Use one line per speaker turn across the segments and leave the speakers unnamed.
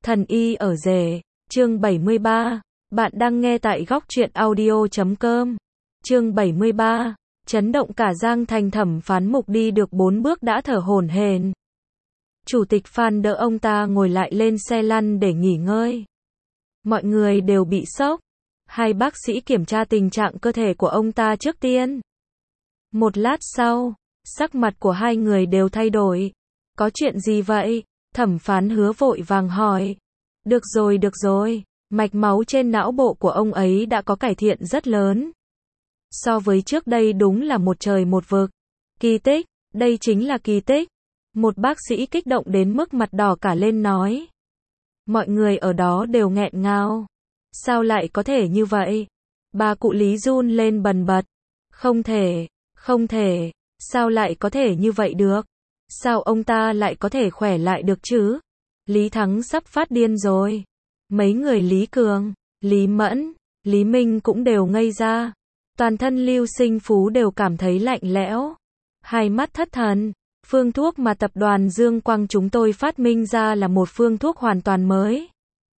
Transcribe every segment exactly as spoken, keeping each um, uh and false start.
Thần y ở rể, chương bảy mươi ba. Bạn đang nghe tại góc truyện audio chấm com. Chương bảy mươi ba. Chấn động cả Giang Thành, thẩm phán mục đi được bốn bước đã thở hổn hển. Chủ tịch Phan đỡ ông ta ngồi lại lên xe lăn để nghỉ ngơi. Mọi người đều bị sốc. Hai bác sĩ kiểm tra tình trạng cơ thể của ông ta trước tiên. Một lát sau, sắc mặt của hai người đều thay đổi. Có chuyện gì vậy? Thẩm phán Hứa vội vàng hỏi. Được rồi, được rồi, mạch máu trên não bộ của ông ấy đã có cải thiện rất lớn. So với trước đây đúng là một trời một vực. Kỳ tích, đây chính là kỳ tích. Một bác sĩ kích động đến mức mặt đỏ cả lên nói. Mọi người ở đó đều nghẹn ngào. Sao lại có thể như vậy? Bà cụ Lý run lên bần bật. Không thể, không thể, sao lại có thể như vậy được? Sao ông ta lại có thể khỏe lại được chứ? Lý Thắng sắp phát điên rồi. Mấy người Lý Cường, Lý Mẫn, Lý Minh cũng đều ngây ra. Toàn thân Lưu Sinh Phú đều cảm thấy lạnh lẽo. Hai mắt thất thần. Phương thuốc mà tập đoàn Dương Quang chúng tôi phát minh ra là một phương thuốc hoàn toàn mới.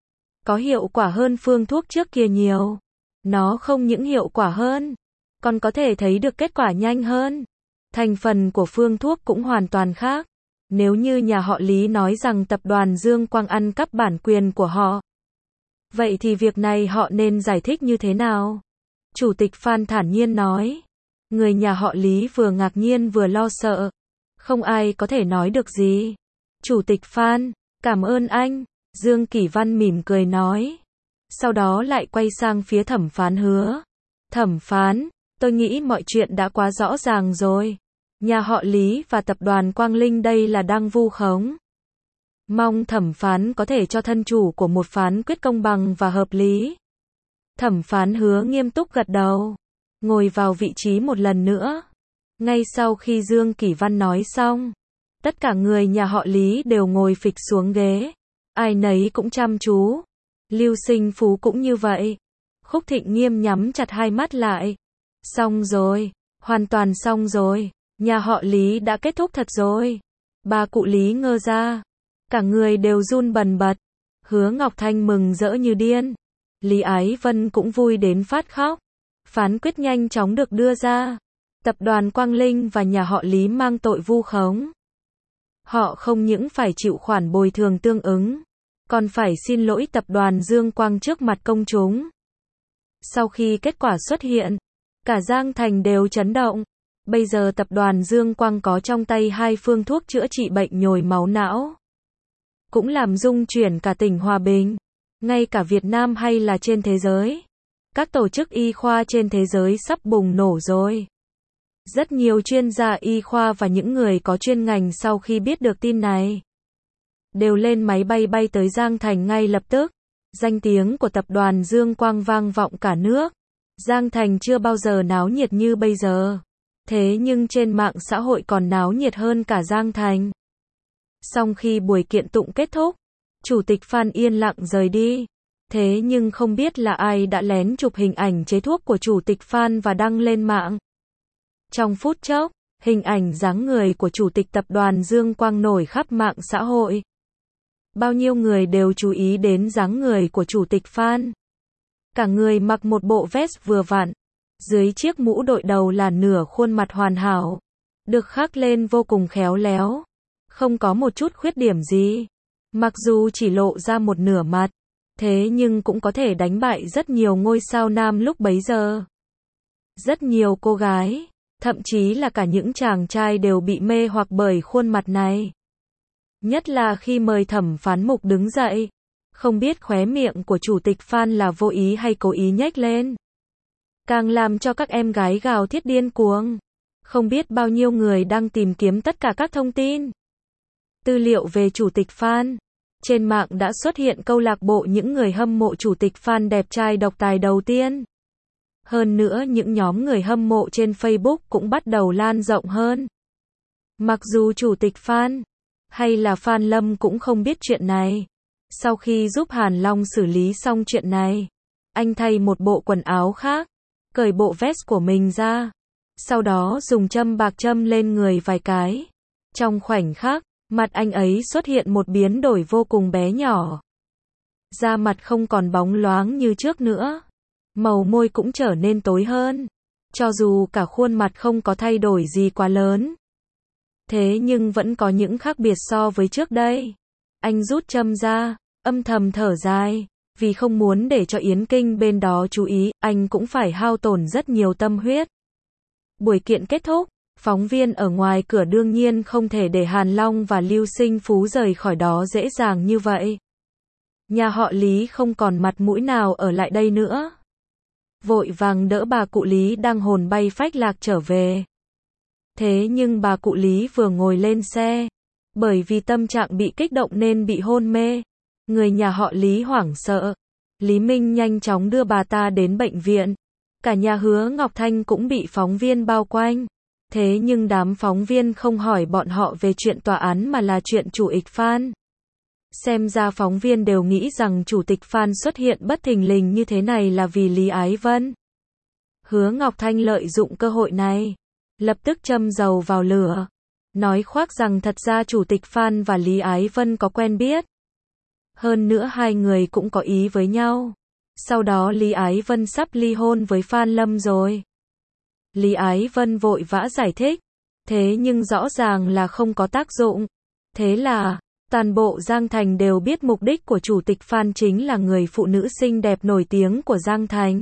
Có hiệu quả hơn phương thuốc trước kia nhiều. Nó không những hiệu quả hơn, còn có thể thấy được kết quả nhanh hơn. Thành phần của phương thuốc cũng hoàn toàn khác. Nếu như nhà họ Lý nói rằng tập đoàn Dương Quang ăn cắp bản quyền của họ, vậy thì việc này họ nên giải thích như thế nào? Chủ tịch Phan thản nhiên nói. Người nhà họ Lý vừa ngạc nhiên vừa lo sợ. Không ai có thể nói được gì. Chủ tịch Phan, cảm ơn anh. Dương Kỷ Văn mỉm cười nói. Sau đó lại quay sang phía thẩm phán Hứa. Thẩm phán, tôi nghĩ mọi chuyện đã quá rõ ràng rồi. Nhà họ Lý và tập đoàn Quang Linh đây là đang vu khống. Mong thẩm phán có thể cho thân chủ của một phán quyết công bằng và hợp lý. Thẩm phán Hứa nghiêm túc gật đầu. Ngồi vào vị trí một lần nữa. Ngay sau khi Dương Kỷ Văn nói xong, tất cả người nhà họ Lý đều ngồi phịch xuống ghế. Ai nấy cũng chăm chú. Lưu Sinh Phú cũng như vậy. Khúc Thịnh Nghiêm nhắm chặt hai mắt lại. Xong rồi, hoàn toàn xong rồi. Nhà họ Lý đã kết thúc thật rồi. Bà cụ Lý ngơ ra. Cả người đều run bần bật. Hứa Ngọc Thanh mừng rỡ như điên. Lý Ái Vân cũng vui đến phát khóc. Phán quyết nhanh chóng được đưa ra. Tập đoàn Quang Linh và nhà họ Lý mang tội vu khống. Họ không những phải chịu khoản bồi thường tương ứng, còn phải xin lỗi tập đoàn Dương Quang trước mặt công chúng. Sau khi kết quả xuất hiện, cả Giang Thành đều chấn động. Bây giờ tập đoàn Dương Quang có trong tay hai phương thuốc chữa trị bệnh nhồi máu não. Cũng làm rung chuyển cả tỉnh Hòa Bình. Ngay cả Việt Nam hay là trên thế giới. Các tổ chức y khoa trên thế giới sắp bùng nổ rồi. Rất nhiều chuyên gia y khoa và những người có chuyên ngành sau khi biết được tin này, đều lên máy bay bay tới Giang Thành ngay lập tức. Danh tiếng của tập đoàn Dương Quang vang vọng cả nước. Giang Thành chưa bao giờ náo nhiệt như bây giờ. Thế nhưng trên mạng xã hội còn náo nhiệt hơn cả Giang Thành. Sau khi buổi kiện tụng kết thúc, Chủ tịch Phan yên lặng rời đi. Thế nhưng không biết là ai đã lén chụp hình ảnh chế thuốc của Chủ tịch Phan và đăng lên mạng. Trong phút chốc, hình ảnh dáng người của Chủ tịch tập đoàn Dương Quang nổi khắp mạng xã hội. Bao nhiêu người đều chú ý đến dáng người của Chủ tịch Phan. Cả người mặc một bộ vest vừa vặn. Dưới chiếc mũ đội đầu là nửa khuôn mặt hoàn hảo. Được khắc lên vô cùng khéo léo. Không có một chút khuyết điểm gì. Mặc dù chỉ lộ ra một nửa mặt, thế nhưng cũng có thể đánh bại rất nhiều ngôi sao nam lúc bấy giờ. Rất nhiều cô gái, thậm chí là cả những chàng trai đều bị mê hoặc bởi khuôn mặt này. Nhất là khi mời thẩm phán mục đứng dậy. Không biết khóe miệng của Chủ tịch Phan là vô ý hay cố ý nhếch lên. Càng làm cho các em gái gào thét điên cuồng. Không biết bao nhiêu người đang tìm kiếm tất cả các thông tin, tư liệu về Chủ tịch Phan. Trên mạng đã xuất hiện câu lạc bộ những người hâm mộ Chủ tịch Phan đẹp trai độc tài đầu tiên. Hơn nữa những nhóm người hâm mộ trên Facebook cũng bắt đầu lan rộng hơn. Mặc dù Chủ tịch Phan hay là Phan Lâm cũng không biết chuyện này. Sau khi giúp Hàn Long xử lý xong chuyện này, anh thay một bộ quần áo khác, cởi bộ vest của mình ra. Sau đó dùng châm bạc châm lên người vài cái. Trong khoảnh khắc, mặt anh ấy xuất hiện một biến đổi vô cùng bé nhỏ. Da mặt không còn bóng loáng như trước nữa. Màu môi cũng trở nên tối hơn. Cho dù cả khuôn mặt không có thay đổi gì quá lớn. Thế nhưng vẫn có những khác biệt so với trước đây. Anh rút châm ra, âm thầm thở dài. Vì không muốn để cho Yến Kinh bên đó chú ý, anh cũng phải hao tổn rất nhiều tâm huyết. Buổi kiện kết thúc, phóng viên ở ngoài cửa đương nhiên không thể để Hàn Long và Lưu Sinh Phú rời khỏi đó dễ dàng như vậy. Nhà họ Lý không còn mặt mũi nào ở lại đây nữa. Vội vàng đỡ bà cụ Lý đang hồn bay phách lạc trở về. Thế nhưng bà cụ Lý vừa ngồi lên xe, bởi vì tâm trạng bị kích động nên bị hôn mê. Người nhà họ Lý hoảng sợ. Lý Minh nhanh chóng đưa bà ta đến bệnh viện. Cả nhà Hứa Ngọc Thanh cũng bị phóng viên bao quanh. Thế nhưng đám phóng viên không hỏi bọn họ về chuyện tòa án mà là chuyện chủ tịch Phan. Xem ra phóng viên đều nghĩ rằng chủ tịch Phan xuất hiện bất thình lình như thế này là vì Lý Ái Vân. Hứa Ngọc Thanh lợi dụng cơ hội này, lập tức châm dầu vào lửa, nói khoác rằng thật ra chủ tịch Phan và Lý Ái Vân có quen biết. Hơn nữa hai người cũng có ý với nhau. Sau đó Lý Ái Vân sắp ly hôn với Phan Lâm rồi. Lý Ái Vân vội vã giải thích. Thế nhưng rõ ràng là không có tác dụng. Thế là, toàn bộ Giang Thành đều biết mục đích của chủ tịch Phan chính là người phụ nữ xinh đẹp nổi tiếng của Giang Thành.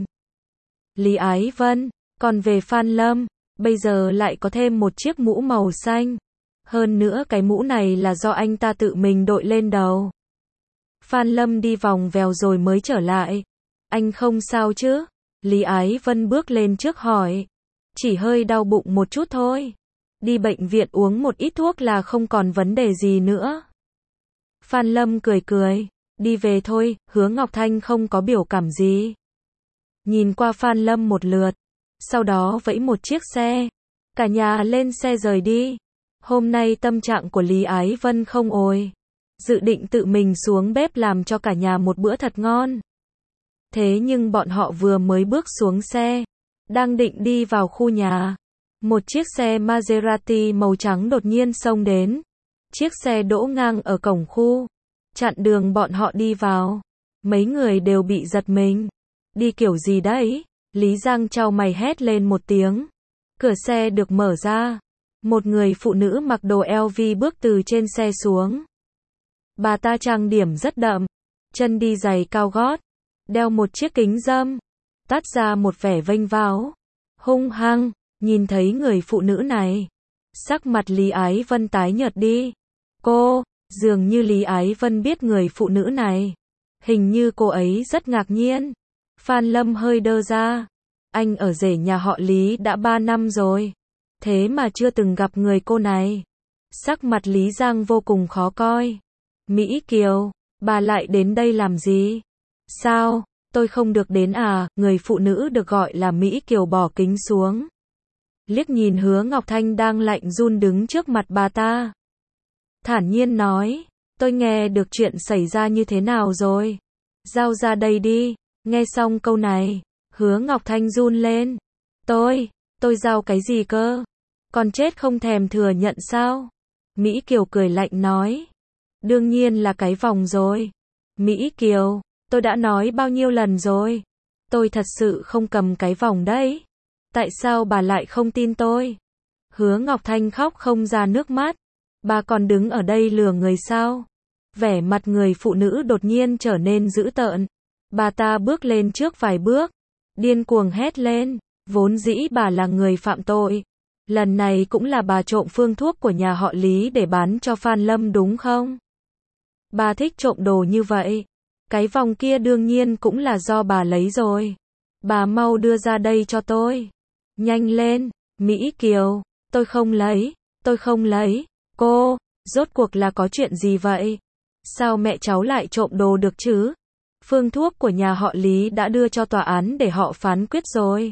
Lý Ái Vân, còn về Phan Lâm, bây giờ lại có thêm một chiếc mũ màu xanh. Hơn nữa cái mũ này là do anh ta tự mình đội lên đầu. Phan Lâm đi vòng vèo rồi mới trở lại. Anh không sao chứ? Lý Ái Vân bước lên trước hỏi. Chỉ hơi đau bụng một chút thôi. Đi bệnh viện uống một ít thuốc là không còn vấn đề gì nữa. Phan Lâm cười cười. Đi về thôi. Hứa Ngọc Thanh không có biểu cảm gì. Nhìn qua Phan Lâm một lượt. Sau đó vẫy một chiếc xe. Cả nhà lên xe rời đi. Hôm nay tâm trạng của Lý Ái Vân không ồi. Dự định tự mình xuống bếp làm cho cả nhà một bữa thật ngon. Thế nhưng bọn họ vừa mới bước xuống xe, đang định đi vào khu nhà, một chiếc xe Maserati màu trắng đột nhiên xông đến. Chiếc xe đỗ ngang ở cổng khu, chặn đường bọn họ đi vào. Mấy người đều bị giật mình. Đi kiểu gì đấy? Lý Giang chau mày hét lên một tiếng. Cửa xe được mở ra. Một người phụ nữ mặc đồ L V bước từ trên xe xuống. Bà ta trang điểm rất đậm, chân đi giày cao gót, đeo một chiếc kính râm, toát ra một vẻ vênh váo, hung hăng. Nhìn thấy người phụ nữ này, sắc mặt Lý Ái Vân tái nhợt đi. Cô, dường như Lý Ái Vân biết người phụ nữ này. Hình như cô ấy rất ngạc nhiên. Phan Lâm hơi đơ ra. Anh ở rể nhà họ Lý đã ba năm rồi. Thế mà chưa từng gặp người cô này. Sắc mặt Lý Giang vô cùng khó coi. Mỹ Kiều, bà lại đến đây làm gì? Sao, tôi không được đến à? Người phụ nữ được gọi là Mỹ Kiều bỏ kính xuống. Liếc nhìn Hứa Ngọc Thanh đang lạnh run đứng trước mặt bà ta. Thản nhiên nói, tôi nghe được chuyện xảy ra như thế nào rồi. Giao ra đây đi. Nghe xong câu này, Hứa Ngọc Thanh run lên. Tôi, tôi giao cái gì cơ? Còn chết không thèm thừa nhận sao? Mỹ Kiều cười lạnh nói. Đương nhiên là cái vòng rồi. Mỹ Kiều, tôi đã nói bao nhiêu lần rồi. Tôi thật sự không cầm cái vòng đấy. Tại sao bà lại không tin tôi? Hứa Ngọc Thanh khóc không ra nước mắt. Bà còn đứng ở đây lừa người sao? Vẻ mặt người phụ nữ đột nhiên trở nên dữ tợn. Bà ta bước lên trước vài bước, điên cuồng hét lên. Vốn dĩ bà là người phạm tội. Lần này cũng là bà trộm phương thuốc của nhà họ Lý để bán cho Phan Lâm đúng không? Bà thích trộm đồ như vậy. Cái vòng kia đương nhiên cũng là do bà lấy rồi. Bà mau đưa ra đây cho tôi. Nhanh lên, Mỹ Kiều. Tôi không lấy, tôi không lấy. Cô, rốt cuộc là có chuyện gì vậy? Sao mẹ cháu lại trộm đồ được chứ? Phương thuốc của nhà họ Lý đã đưa cho tòa án để họ phán quyết rồi.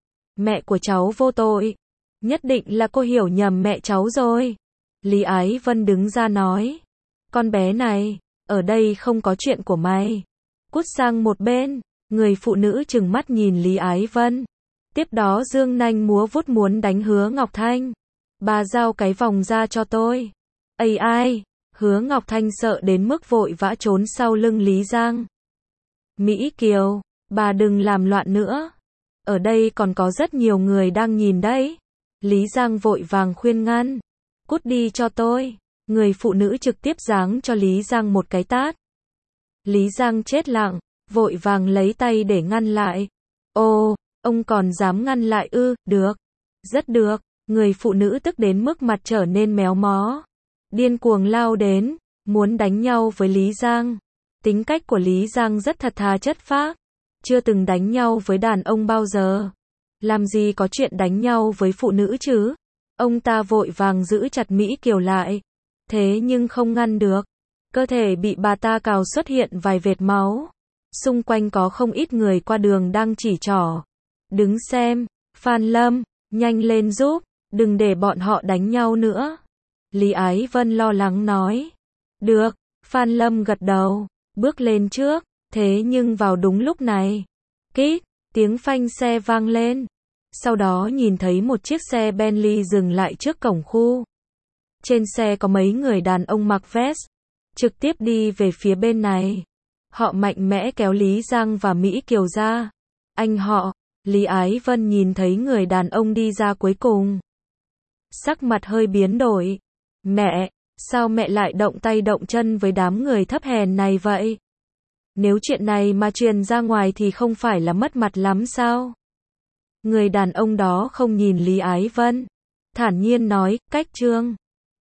Mẹ của cháu vô tội. Nhất định là cô hiểu nhầm mẹ cháu rồi. Lý Ái Vân đứng ra nói. Con bé này, ở đây không có chuyện của mày. Cút sang một bên. Người phụ nữ trừng mắt nhìn Lý Ái Vân. Tiếp đó giương nanh múa vuốt muốn đánh Hứa Ngọc Thanh. Bà giao cái vòng ra cho tôi. Ây ai, Hứa Ngọc Thanh sợ đến mức vội vã trốn sau lưng Lý Giang. Mỹ Kiều, bà đừng làm loạn nữa. Ở đây còn có rất nhiều người đang nhìn đấy. Lý Giang vội vàng khuyên ngăn. Cút đi cho tôi. Người phụ nữ trực tiếp giáng cho Lý Giang một cái tát. Lý Giang chết lặng, vội vàng lấy tay để ngăn lại. Ồ, ông còn dám ngăn lại ư, được. Rất được. Người phụ nữ tức đến mức mặt trở nên méo mó. Điên cuồng lao đến, muốn đánh nhau với Lý Giang. Tính cách của Lý Giang rất thật thà chất phác. Chưa từng đánh nhau với đàn ông bao giờ. Làm gì có chuyện đánh nhau với phụ nữ chứ? Ông ta vội vàng giữ chặt Mỹ Kiều lại. Thế nhưng không ngăn được. Cơ thể bị bà ta cào xuất hiện vài vệt máu. Xung quanh có không ít người qua đường đang chỉ trỏ. Đứng xem, Phan Lâm, nhanh lên giúp, đừng để bọn họ đánh nhau nữa. Lý Ái Vân lo lắng nói. Được, Phan Lâm gật đầu, bước lên trước, thế nhưng vào đúng lúc này. Kít, tiếng phanh xe vang lên. Sau đó nhìn thấy một chiếc xe Bentley dừng lại trước cổng khu. Trên xe có mấy người đàn ông mặc vest, trực tiếp đi về phía bên này. Họ mạnh mẽ kéo Lý Giang và Mỹ Kiều ra. Anh họ, Lý Ái Vân nhìn thấy người đàn ông đi ra cuối cùng. Sắc mặt hơi biến đổi. Mẹ, sao mẹ lại động tay động chân với đám người thấp hèn này vậy? Nếu chuyện này mà truyền ra ngoài thì không phải là mất mặt lắm sao? Người đàn ông đó không nhìn Lý Ái Vân. Thản nhiên nói, cách trương.